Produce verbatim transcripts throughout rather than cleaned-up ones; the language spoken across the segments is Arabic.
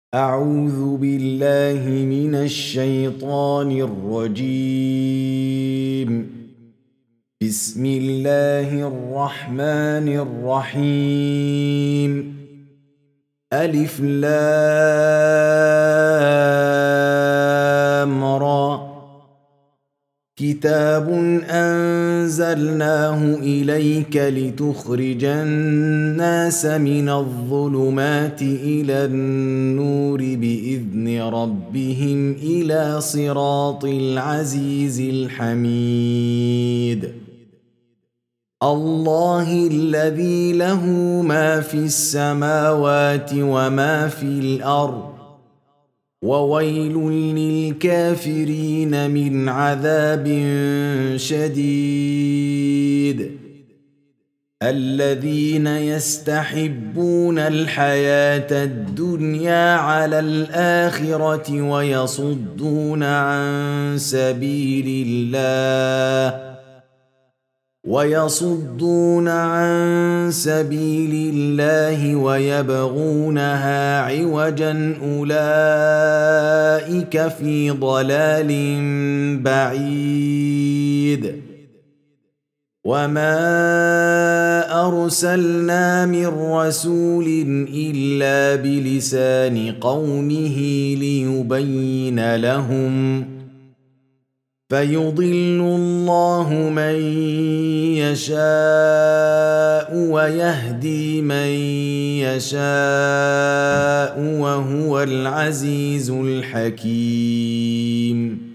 أعوذ بالله من الشيطان الرجيم. بسم الله الرحمن الرحيم. ألف لام را. كتاب أنزلناه إليك لتخرج الناس من الظلمات إلى النور بإذن ربهم إلى صراط العزيز الحميد. الله الذي له ما في السماوات وما في الأرض، وويل للكافرين من عذاب شديد. الذين يستحبون الحياة الدنيا على الآخرة ويصدون عن سبيل الله ويصدون عن سبيل الله ويبغونها عوجا أولئك في ضلال بعيد. وما أرسلنا من رسول إلا بلسان قومه ليبين لهم، فيضل الله من يشاء ويهدي من يشاء وهو العزيز الحكيم.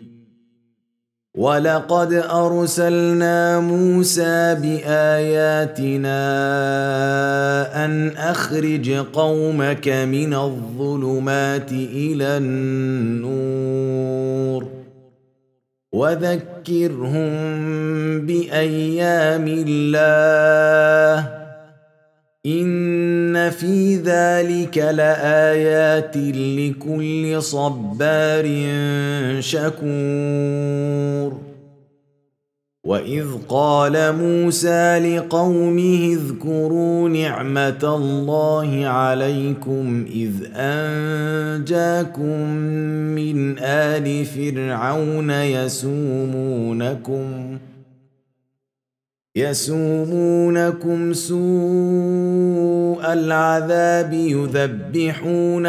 ولقد أرسلنا موسى بآياتنا أن أخرج قومك من الظلمات إلى النور وذكرهم بأيام الله، إن في ذلك لآيات لكل صبار شكور. وإذ قال موسى لقومه اذكروا نعمة الله عليكم إذ أنجاكم من آل فرعون يسومونكم يسومونكم سوء العذاب يذبحون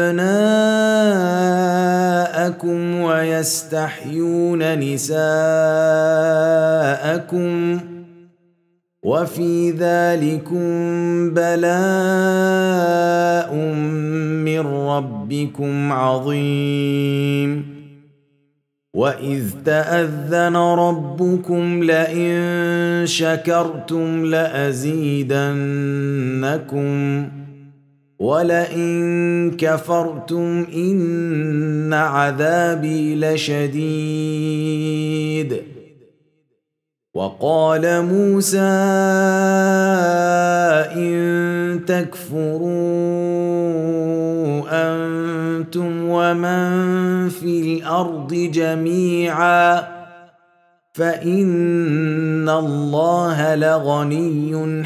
أبناءكم ويستحيون نساءكم وفي ذلكم بلاء من ربكم عظيم. وإذ تأذن ربكم لئن شكرتم لأزيدنكم ولئن كفرتم إن عذابي لشديد. وقال موسى إن تكفروا أنتم ومن في الأرض جميعا فإن الله لغني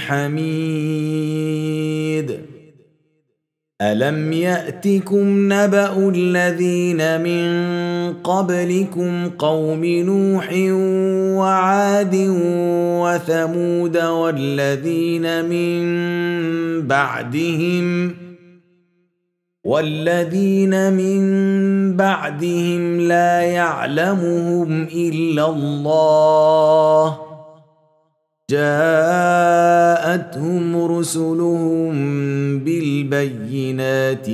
حميد. ألم يأتكم نبأ الذين من قبلكم قوم نوح وعاد وثمود والذين من بعدهم والذين من بعدهم لا يعلمهم إلا الله، جاءتهم رسلهم بالبينات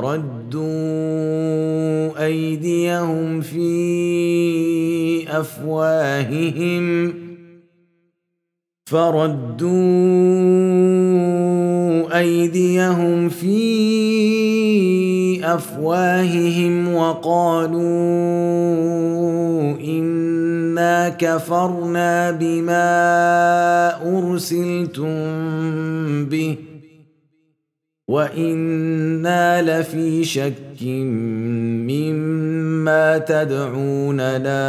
فردوا أيديهم في أفواههم فردوا أيديهم في أفواههم وقالوا إنا كفرنا بما أرسلتم به وإنا لفي شك مما تدعوننا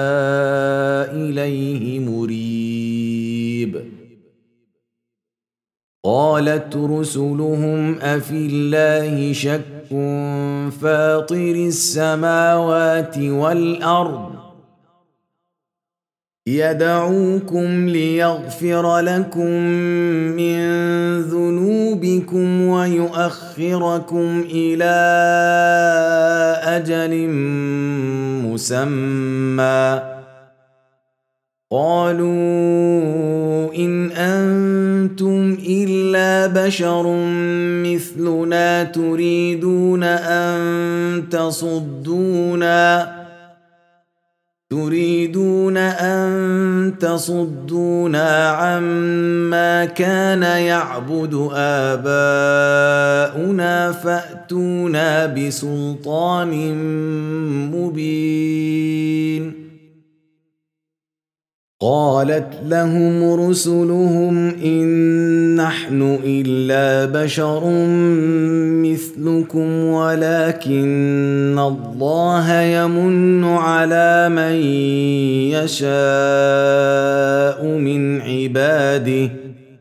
إليه مريب. قالت رسلهم أفي الله شك فاطر السماوات والأرض يدعوكم ليغفر لكم من ذنوبكم ويؤخركم إلى أجل مسمى قالوا إن أنتم إلا بشر مثلنا تريدون أن تصدونا تريدون أن تصدونا عما كان يعبد آباؤنا فأتونا بسلطان مبين قالت لهم رسلهم إن نحن إلا بشر مثلكم ولكن الله يمن على من يشاء من عباده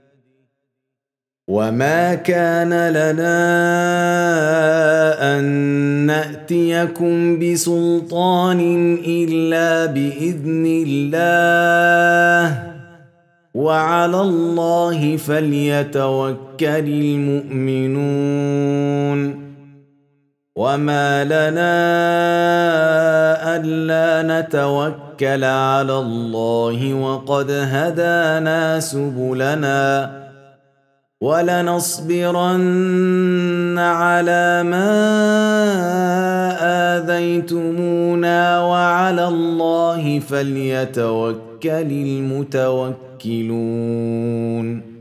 وما كان لنا أن نأتيكم بسلطان إلا بإذن الله وعلى الله فليتوكل المؤمنون وما لنا ألا نتوكل على الله وقد هدانا سبلنا ولنصبرن على ما آذيتمونا وعلى الله فليتوكل المتوكلون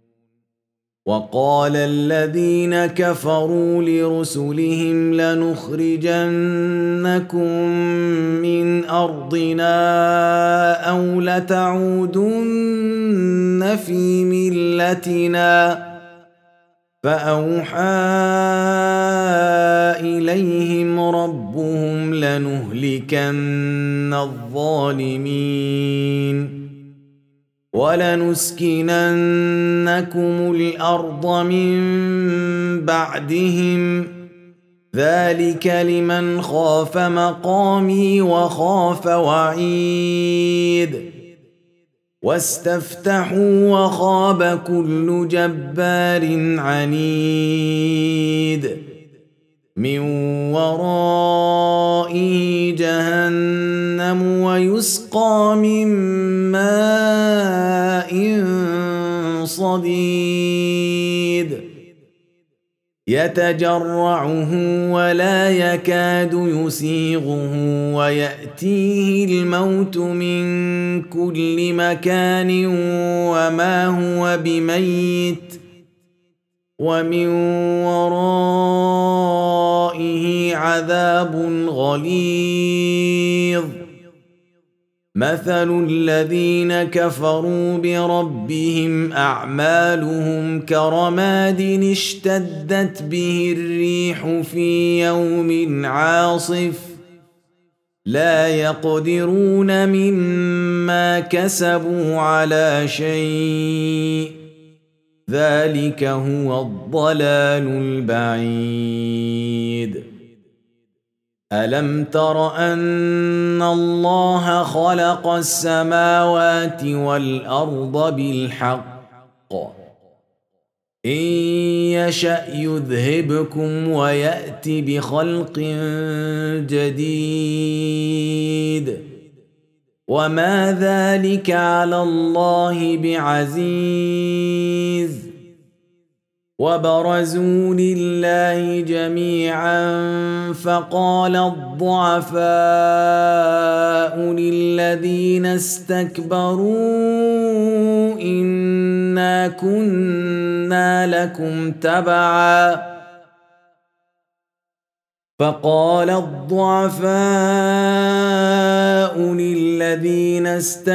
وقال الذين كفروا لرسلهم لنخرجنكم من أرضنا أو لتعودن في ملتنا فأوحى إليهم ربهم لنهلكن الظالمين ولنسكننكم الأرض من بعدهم ذلك لمن خاف مقامي وخاف وعيد واستفتحوا وخاب كل جبار عنيد من ورائه جهنم ويسقى من ماء صديد يتجرعه ولا يكاد يسيغه ويأتيه الموت من كل مكان وما هو بميت ومن ورائه عذاب غليظ مثل الذين كفروا بربهم أعمالهم كرماد اشتدت به الريح في يوم عاصف لا يقدرون مما كسبوا على شيء ذلك هو الضلال البعيد ألم تر أن الله خلق السماوات والأرض بالحق إن يشأ يذهبكم ويأت بخلق جديد وما ذلك على الله بعزيز وبرزوا لله جميعا فقال الضعفاء للذين استكبروا إنا كنا لكم تبعا فقال الضعفاء للذين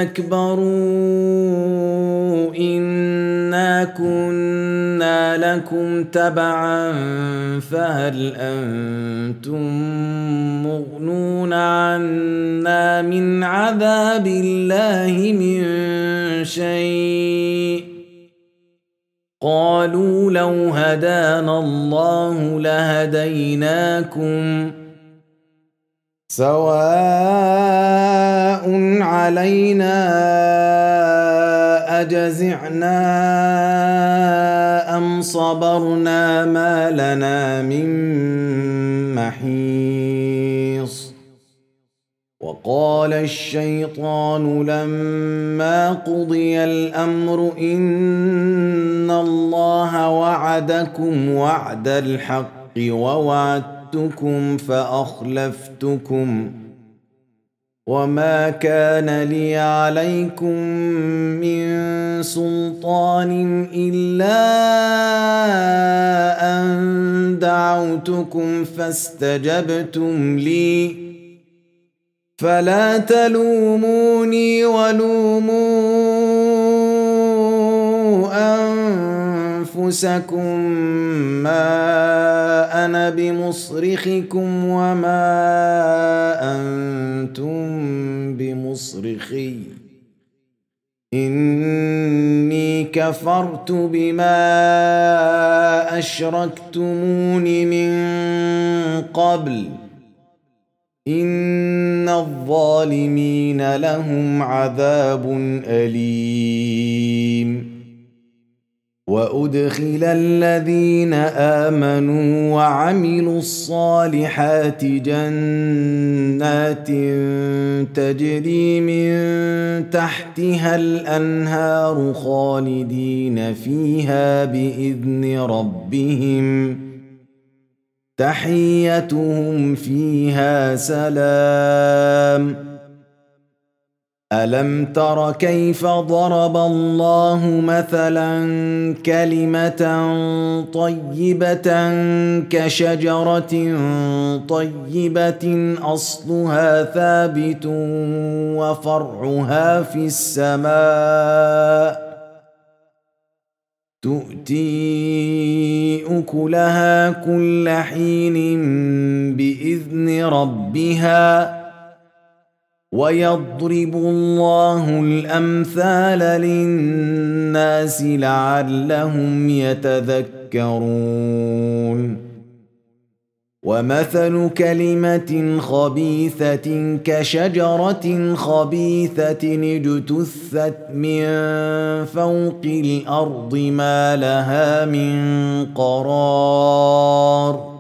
استكبروا إنا كنا لكم تبعا فهل أنتم مغنون عنا من عذاب الله من شيء قالوا لو هدانا الله لهديناكم سواء علينا أجزعنا أم صبرنا ما لنا من محيص. وقال الشيطان لما قضي الأمر إن الله وعدكم وعد الحق ووعدتكم فأخلفتكم وما كان لي عليكم من سلطان إلا أن دعوتكم فاستجبتم لي فلا تلوموني ولوموا أنفسكم ما أنا بمصرخكم وما أنتم بمصرخي إني كفرت بما أشركتمون من قبل إن الظالمين لهم عذاب أليم. وأدخل الذين آمنوا وعملوا الصالحات جنات تجري من تحتها الأنهار خالدين فيها بإذن ربهم تحيتهم فيها سلام. ألم تر كيف ضرب الله مثلا كلمة طيبة كشجرة طيبة أصلها ثابت وفرعها في السماء تؤتي أكلها كل حين بإذن ربها ويضرب الله الأمثال للناس لعلهم يتذكرون. ومثل كلمة خبيثة كشجرة خبيثة اجتثت من فوق الأرض ما لها من قرار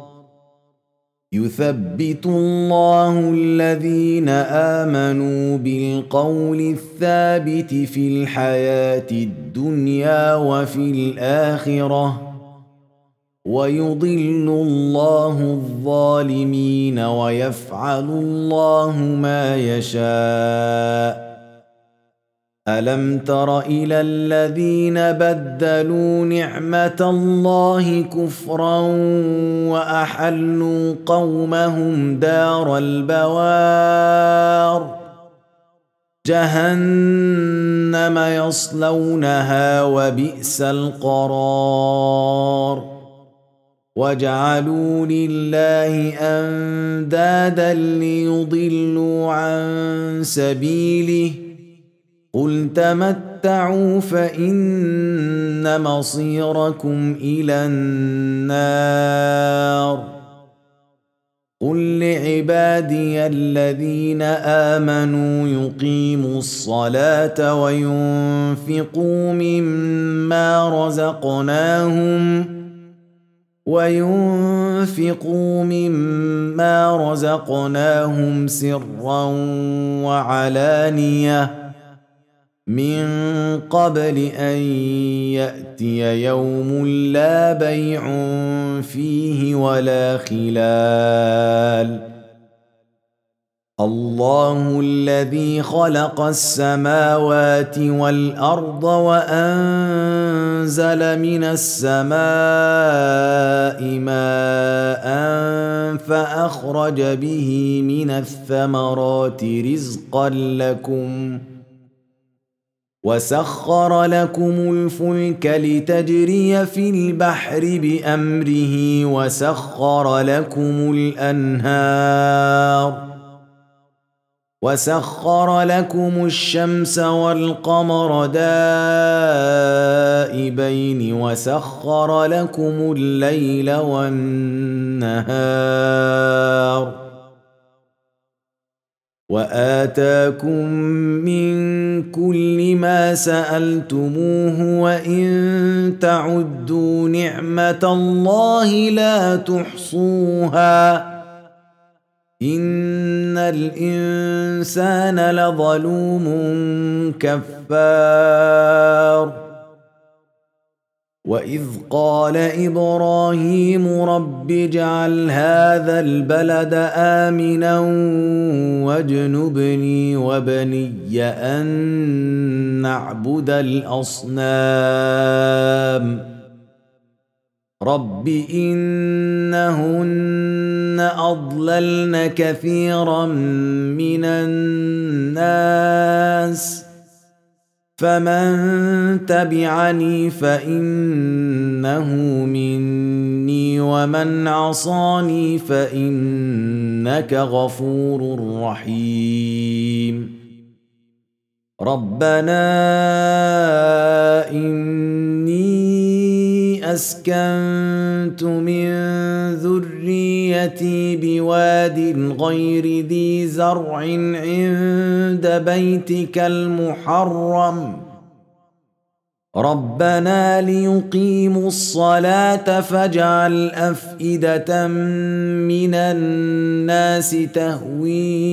يثبت الله الذين آمنوا بالقول الثابت في الحياة الدنيا وفي الآخرة ويضل الله الظالمين ويفعل الله ما يشاء. ألم تر إلى الذين بدلوا نعمة الله كفرا وأحلوا قومهم دار البوار جهنم يصلونها وبئس القرار وجعلوا لله أندادا ليضلوا عن سبيله قل تمتعوا فإن مصيركم إلى النار. قل لعبادي الذين آمنوا يقيموا الصلاة وينفقوا مما رزقناهم وينفقوا مما رزقناهم سرا وعلانية من قبل أن يأتي يوم لا بيع فيه ولا خلال. الله الذي خلق السماوات والأرض وأنزل من السماء ماء فأخرج به من الثمرات رزقا لكم وسخر لكم الفلك لتجري في البحر بأمره وسخر لكم الأنهار وسخر لكم الشمس والقمر دائبين وسخر لكم الليل والنهار وآتاكم من كل ما سألتموه وإن تعدوا نعمة الله لا تحصوها إن الإنسان لظلوم كفار وإذ قال إبراهيم رب اجعل هذا البلد آمنا واجنبني وبني أن نعبد الأصنام رب إنهن أضللن كثيرا من الناس فمن تبعني فإنه مني ومن عصاني فإنك غفور رحيم ربنا إني أسكنت من ذريتي بواد غير ذي زرع عند بيتك المحرم ربنا ليقيموا الصلاة فاجعل أفئدة من الناس تهوي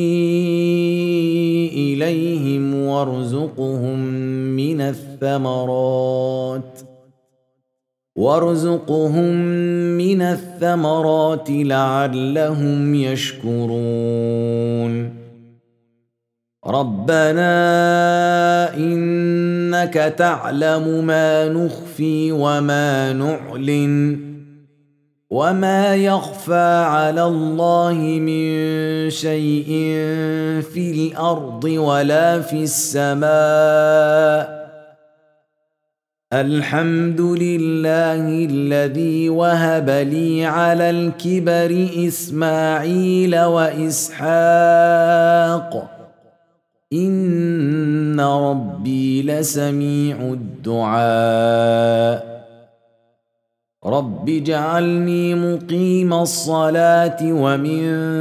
إليهم وارزقهم من الثمرات وارزقهم من الثمرات لعلهم يشكرون ربنا إنك تعلم ما نخفي وما نعلن وما يخفى على الله من شيء في الأرض ولا في السماء الحمد لله الذي وهب لي على الكبر إسماعيل وإسحاق إن ربي لسميع الدعاء رب اجعلني مقيم الصلاة ومن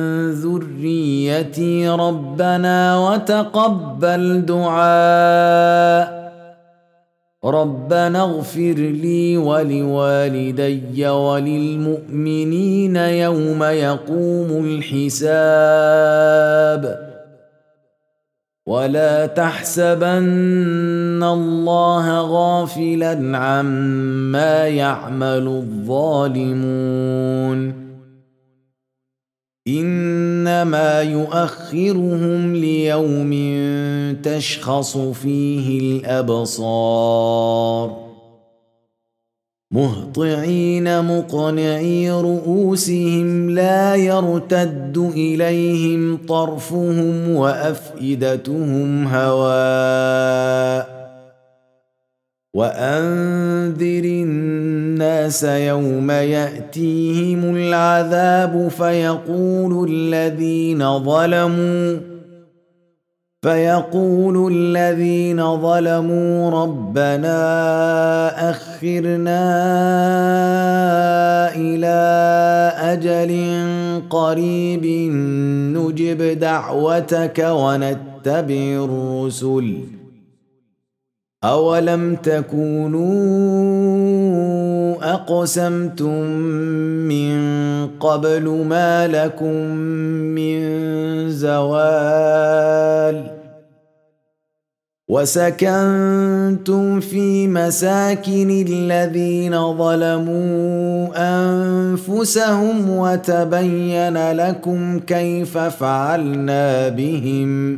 ذريتي ربنا وتقبل دعاء ربنا اغفر لي ولوالدي وللمؤمنين يوم يقوم الحساب ولا تحسبن الله غافلا عما يعمل الظالمون إنما يؤخرهم ليوم تشخص فيه الأبصار مهطعين مقنعي رؤوسهم لا يرتد إليهم طرفهم وأفئدتهم هواء وأنذر الناس يوم يأتيهم العذاب فيقول الذين ظلموا فيقول الذين ظلموا ربنا أخرنا إلى أجل قريب نجب دعوتك ونتبع الرسل أولم تكونوا أقسمتم من قبل ما لكم من زوال وسكنتم في مساكن الذين ظلموا أنفسهم وتبين لكم كيف فعلنا بهم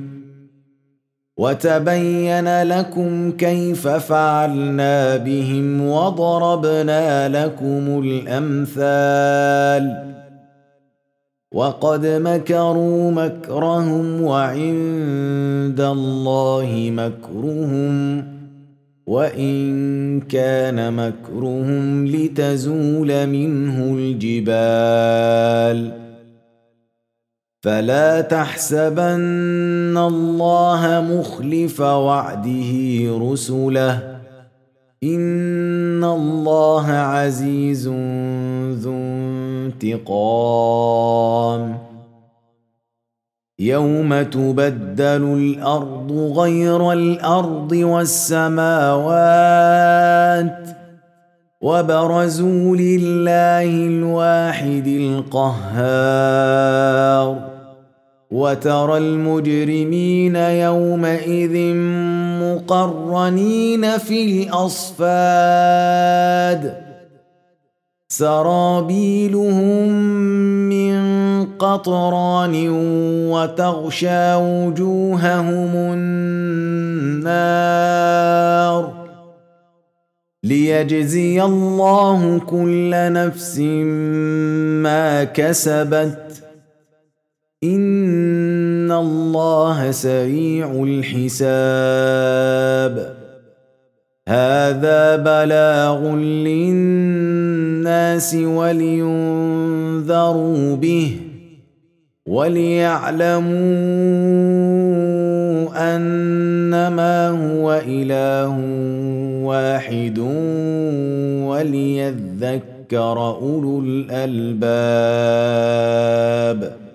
وتبين لكم كيف فعلنا بهم وضربنا لكم الأمثال وقد مكروا مكرهم وعند الله مكرهم وإن كان مكرهم لتزول منه الجبال فلا تحسبن الله مخلف وعده رسله إن الله عزيز ذو انتقام يوم تبدل الأرض غير الأرض والسماوات وبرزوا لله الواحد القهار وترى المجرمين يومئذ مقرنين في الأصفاد سرابيلهم من قطران وتغشى وجوههم النار ليجزي الله كل نفس ما كسبت إن الله سريع الحساب هذا بلاغ للناس ولينذروا به وليعلموا أنما هو إله واحد وليذكر أولو الألباب.